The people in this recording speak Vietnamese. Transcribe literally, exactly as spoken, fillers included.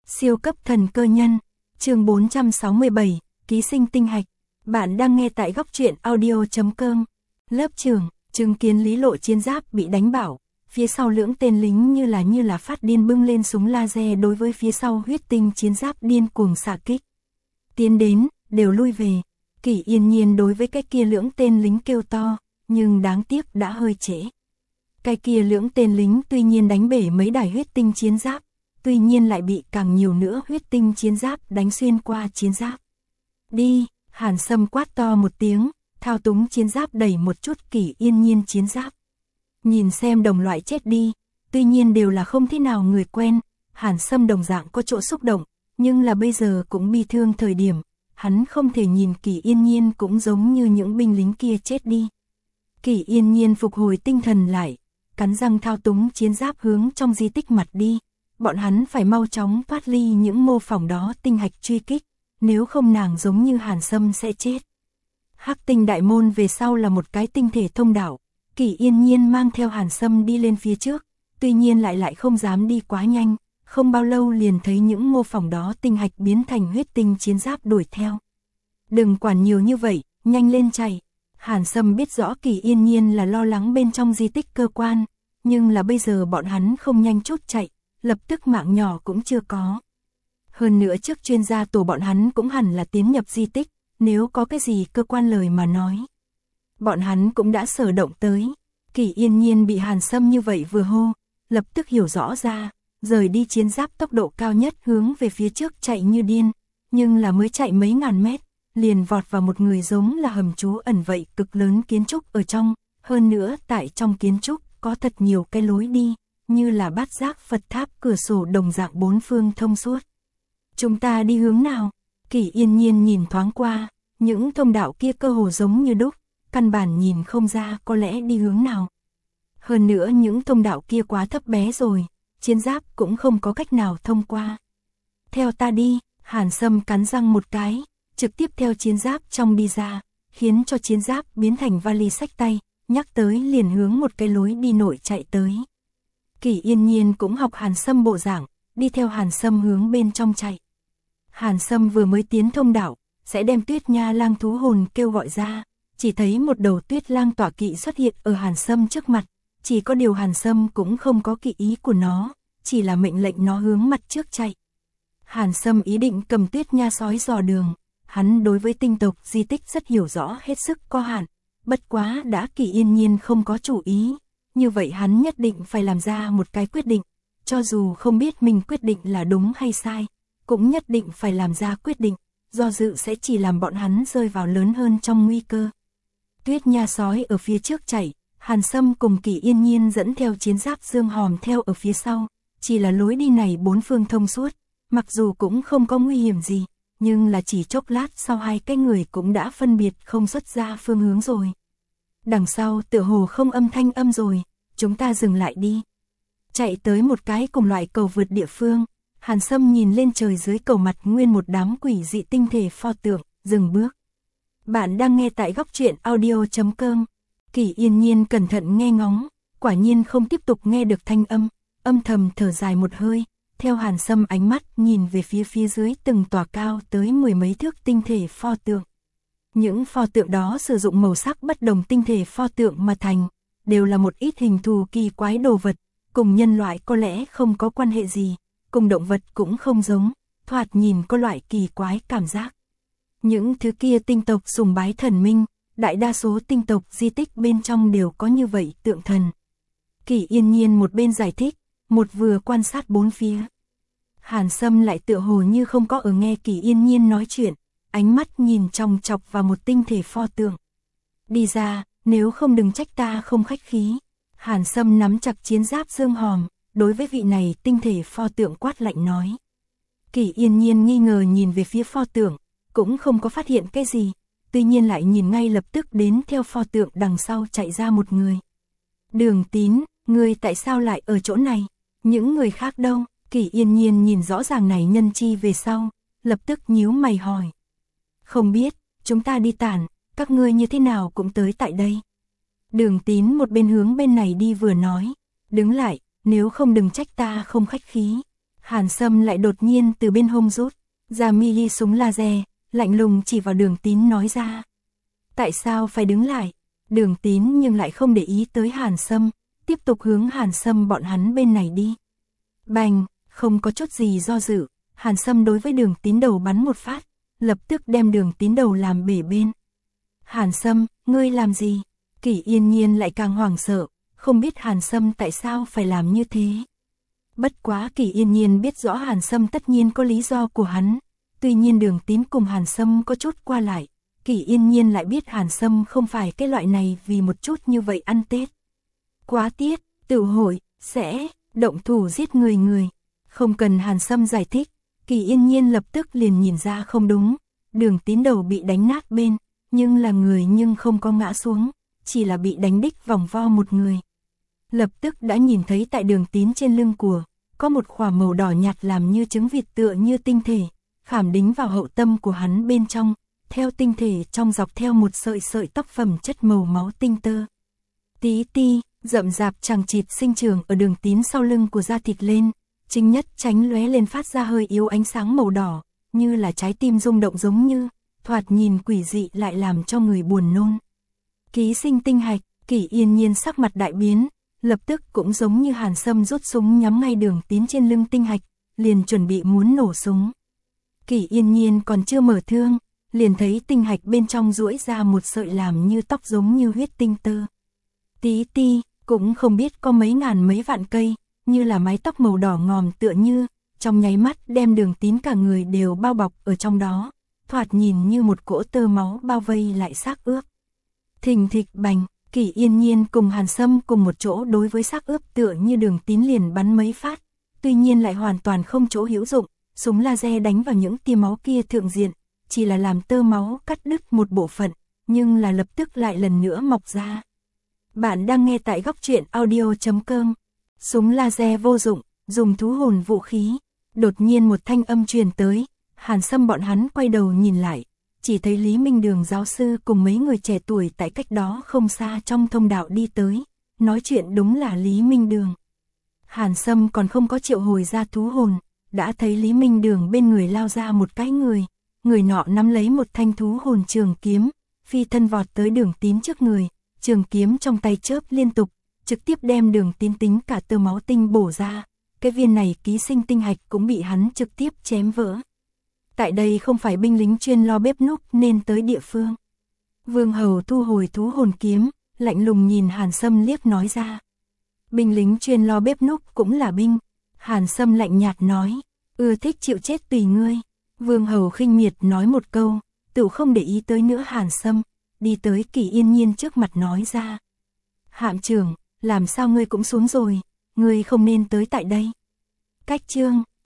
Siêu cấp thần cơ nhân, chương bốn trăm sáu mươi bảy, ký sinh tinh hạch. Bạn đang nghe tại góc truyện audio.com. Lớp trưởng, chứng kiến Lý Lộ chiến giáp bị đánh bảo, phía sau lưỡng tên lính như là như là phát điên bưng lên súng laser đối với phía sau huyết tinh chiến giáp điên cuồng xạ kích. Tiến đến, đều lui về. Kỷ Yên Nhiên đối với cái kia lưỡng tên lính kêu to, nhưng đáng tiếc đã hơi trễ. Cái kia lưỡng tên lính tuy nhiên đánh bể mấy đài huyết tinh chiến giáp, tuy nhiên lại bị càng nhiều nữa huyết tinh chiến giáp đánh xuyên qua chiến giáp. Đi, Hàn Sâm quát to một tiếng, thao túng chiến giáp đẩy một chút Kỷ Yên Nhiên chiến giáp. Nhìn xem đồng loại chết đi, tuy nhiên đều là không thế nào người quen, Hàn Sâm đồng dạng có chỗ xúc động, nhưng là bây giờ cũng bi thương thời điểm, hắn không thể nhìn Kỷ Yên Nhiên cũng giống như những binh lính kia chết đi. Kỷ Yên Nhiên phục hồi tinh thần lại, cắn răng thao túng chiến giáp hướng trong di tích mặt đi. Bọn hắn phải mau chóng thoát ly những mô phỏng đó tinh hạch truy kích, nếu không nàng giống như Hàn Sâm sẽ chết. Hắc tinh đại môn về sau là một cái tinh thể thông đạo, Kỷ Yên Nhiên mang theo Hàn Sâm đi lên phía trước, tuy nhiên lại lại không dám đi quá nhanh, không bao lâu liền thấy những mô phỏng đó tinh hạch biến thành huyết tinh chiến giáp đuổi theo. Đừng quản nhiều như vậy, nhanh lên chạy. Hàn Sâm biết rõ Kỷ Yên Nhiên là lo lắng bên trong di tích cơ quan, nhưng là bây giờ bọn hắn không nhanh chút chạy, lập tức mạng nhỏ cũng chưa có. Hơn nữa trước chuyên gia tổ bọn hắn cũng hẳn là tiến nhập di tích, nếu có cái gì cơ quan lời mà nói. Bọn hắn cũng đã sở động tới. Kỷ Yên Nhiên bị Hàn Sâm như vậy vừa hô, lập tức hiểu rõ ra, rời đi chiến giáp tốc độ cao nhất hướng về phía trước chạy như điên, nhưng là mới chạy mấy ngàn mét, liền vọt vào một người giống là hầm trú ẩn vậy cực lớn kiến trúc ở trong, hơn nữa tại trong kiến trúc có thật nhiều cái lối đi, như là bát giác Phật tháp cửa sổ đồng dạng bốn phương thông suốt. Chúng ta đi hướng nào? Kỷ Yên Nhiên nhìn thoáng qua, những thông đạo kia cơ hồ giống như đúc, căn bản nhìn không ra có lẽ đi hướng nào. Hơn nữa những thông đạo kia quá thấp bé rồi, chiến giáp cũng không có cách nào thông qua. Theo ta đi, Hàn Sâm cắn răng một cái, trực tiếp theo chiến giáp trong đi ra, khiến cho chiến giáp biến thành vali xách tay, nhắc tới liền hướng một cái lối đi nội chạy tới. Kỷ Yên Nhiên cũng học Hàn Sâm bộ dạng, đi theo Hàn Sâm hướng bên trong chạy. Hàn Sâm vừa mới tiến thông đạo, sẽ đem Tuyết Nha lang thú hồn kêu gọi ra, chỉ thấy một đầu Tuyết lang tọa kỵ xuất hiện ở Hàn Sâm trước mặt, chỉ có điều Hàn Sâm cũng không có kỵ ý của nó, chỉ là mệnh lệnh nó hướng mặt trước chạy. Hàn Sâm ý định cầm Tuyết Nha sói dò đường, hắn đối với tinh tộc di tích rất hiểu rõ hết sức có hạn, bất quá đã Kỷ Yên Nhiên không có chủ ý. Như vậy hắn nhất định phải làm ra một cái quyết định, cho dù không biết mình quyết định là đúng hay sai, cũng nhất định phải làm ra quyết định, do dự sẽ chỉ làm bọn hắn rơi vào lớn hơn trong nguy cơ. Tuyết Nha sói ở phía trước chạy, Hàn Sâm cùng Kỷ Yên Nhiên dẫn theo chiến giáp Dương Hòm theo ở phía sau, chỉ là lối đi này bốn phương thông suốt, mặc dù cũng không có nguy hiểm gì, nhưng là chỉ chốc lát sau hai cái người cũng đã phân biệt không xuất ra phương hướng rồi. Đằng sau tựa hồ không âm thanh âm rồi, chúng ta dừng lại đi. Chạy tới một cái cùng loại cầu vượt địa phương, Hàn Sâm nhìn lên trời dưới cầu mặt nguyên một đám quỷ dị tinh thể pho tượng, dừng bước. Bạn đang nghe tại góc truyện audio.com. Kỷ Yên Nhiên cẩn thận nghe ngóng, quả nhiên không tiếp tục nghe được thanh âm, âm thầm thở dài một hơi, theo Hàn Sâm ánh mắt nhìn về phía phía dưới từng tòa cao tới mười mấy thước tinh thể pho tượng. Những pho tượng đó sử dụng màu sắc bất đồng tinh thể pho tượng mà thành, đều là một ít hình thù kỳ quái đồ vật, cùng nhân loại có lẽ không có quan hệ gì, cùng động vật cũng không giống, thoạt nhìn có loại kỳ quái cảm giác. Những thứ kia tinh tộc sùng bái thần minh, đại đa số tinh tộc di tích bên trong đều có như vậy tượng thần. Kỷ Yên Nhiên một bên giải thích, một vừa quan sát bốn phía. Hàn Sâm lại tựa hồ như không có ở nghe Kỷ Yên Nhiên nói chuyện, ánh mắt nhìn chòng chọc vào một tinh thể pho tượng. Đi ra, nếu không đừng trách ta không khách khí. Hàn Sâm nắm chặt chiến giáp Dương Hòm, đối với vị này tinh thể pho tượng quát lạnh nói. Kỷ Yên Nhiên nghi ngờ nhìn về phía pho tượng, cũng không có phát hiện cái gì, tuy nhiên lại nhìn ngay lập tức đến theo pho tượng đằng sau chạy ra một người. Đường Tín, ngươi tại sao lại ở chỗ này? Những người khác đâu? Kỷ Yên Nhiên nhìn rõ ràng này nhân chi về sau, lập tức nhíu mày hỏi. Không biết, chúng ta đi tản, các ngươi như thế nào cũng tới tại đây. Đường Tín một bên hướng bên này đi vừa nói, đứng lại, nếu không đừng trách ta không khách khí. Hàn Sâm lại đột nhiên từ bên hông rút ra mini súng laser, lạnh lùng chỉ vào Đường Tín nói ra. Tại sao phải đứng lại? Đường Tín nhưng lại không để ý tới Hàn Sâm, tiếp tục hướng Hàn Sâm bọn hắn bên này đi. Bành, không có chút gì do dự, Hàn Sâm đối với Đường Tín đầu bắn một phát, lập tức đem Đường Tín đầu làm bể bên. Hàn Sâm, ngươi làm gì? Kỷ Yên Nhiên lại càng hoảng sợ, không biết Hàn Sâm tại sao phải làm như thế. Bất quá Kỷ Yên Nhiên biết rõ Hàn Sâm tất nhiên có lý do của hắn, tuy nhiên Đường Tín cùng Hàn Sâm có chút qua lại, Kỷ Yên Nhiên lại biết Hàn Sâm không phải cái loại này vì một chút như vậy ăn Tết. Quá tiết, tửu hội, sẽ, động thủ giết người người. Không cần Hàn Sâm giải thích, Kỷ Yên Nhiên lập tức liền nhìn ra không đúng, Đường Tín đầu bị đánh nát bên, nhưng là người nhưng không có ngã xuống, chỉ là bị đánh đích vòng vo một người. Lập tức đã nhìn thấy tại Đường Tín trên lưng của, có một khỏa màu đỏ nhạt làm như trứng vịt tựa như tinh thể, khảm đính vào hậu tâm của hắn bên trong, theo tinh thể trong dọc theo một sợi sợi tóc phẩm chất màu máu tinh tơ. Tí ti, rậm rạp chằng chịt sinh trưởng ở Đường Tín sau lưng của da thịt lên, chính nhất tránh lóe lên phát ra hơi yếu ánh sáng màu đỏ, như là trái tim rung động giống như, thoạt nhìn quỷ dị lại làm cho người buồn nôn. Ký sinh tinh hạch, Kỷ Yên Nhiên sắc mặt đại biến, lập tức cũng giống như Hàn Sâm rút súng nhắm ngay Đường Tín trên lưng tinh hạch, liền chuẩn bị muốn nổ súng. Kỷ Yên Nhiên còn chưa mở thương, liền thấy tinh hạch bên trong duỗi ra một sợi làm như tóc giống như huyết tinh tơ. Tí ti, cũng không biết có mấy ngàn mấy vạn cây, như là mái tóc màu đỏ ngòm tựa như, trong nháy mắt đem Đường Tín cả người đều bao bọc ở trong đó, thoạt nhìn như một cỗ tơ máu bao vây lại xác ướp. Thình thịch bành, Kỷ Yên Nhiên cùng Hàn Sâm cùng một chỗ đối với xác ướp tựa như Đường Tín liền bắn mấy phát, tuy nhiên lại hoàn toàn không chỗ hữu dụng, súng laser đánh vào những tia máu kia thượng diện, chỉ là làm tơ máu cắt đứt một bộ phận, nhưng là lập tức lại lần nữa mọc ra. Bạn đang nghe tại góc truyện audio chấm com. Súng laser vô dụng, dùng thú hồn vũ khí. Đột nhiên một thanh âm truyền tới, Hàn Sâm bọn hắn quay đầu nhìn lại, chỉ thấy Lý Minh Đường giáo sư cùng mấy người trẻ tuổi tại cách đó không xa trong thông đạo đi tới, nói chuyện đúng là Lý Minh Đường. Hàn Sâm còn không có triệu hồi ra thú hồn, đã thấy Lý Minh Đường bên người lao ra một cái người, người nọ nắm lấy một thanh thú hồn trường kiếm, phi thân vọt tới Đường Tín trước người, trường kiếm trong tay chớp liên tục, trực tiếp đem Đường Tín tính cả tơ máu tinh bổ ra, cái viên này ký sinh tinh hạch cũng bị hắn trực tiếp chém vỡ. Tại đây không phải binh lính chuyên lo bếp núc nên tới địa phương. Vương Hầu thu hồi thú hồn kiếm, lạnh lùng nhìn Hàn Sâm liếc nói ra. Binh lính chuyên lo bếp núc cũng là binh. Hàn Sâm lạnh nhạt nói, ưa thích chịu chết tùy ngươi. Vương Hầu khinh miệt nói một câu, tự không để ý tới nữa Hàn Sâm, đi tới Kỷ Yên Nhiên trước mặt nói ra. Hạm trưởng, làm sao ngươi cũng xuống rồi, ngươi không nên tới tại đây. Cách chương,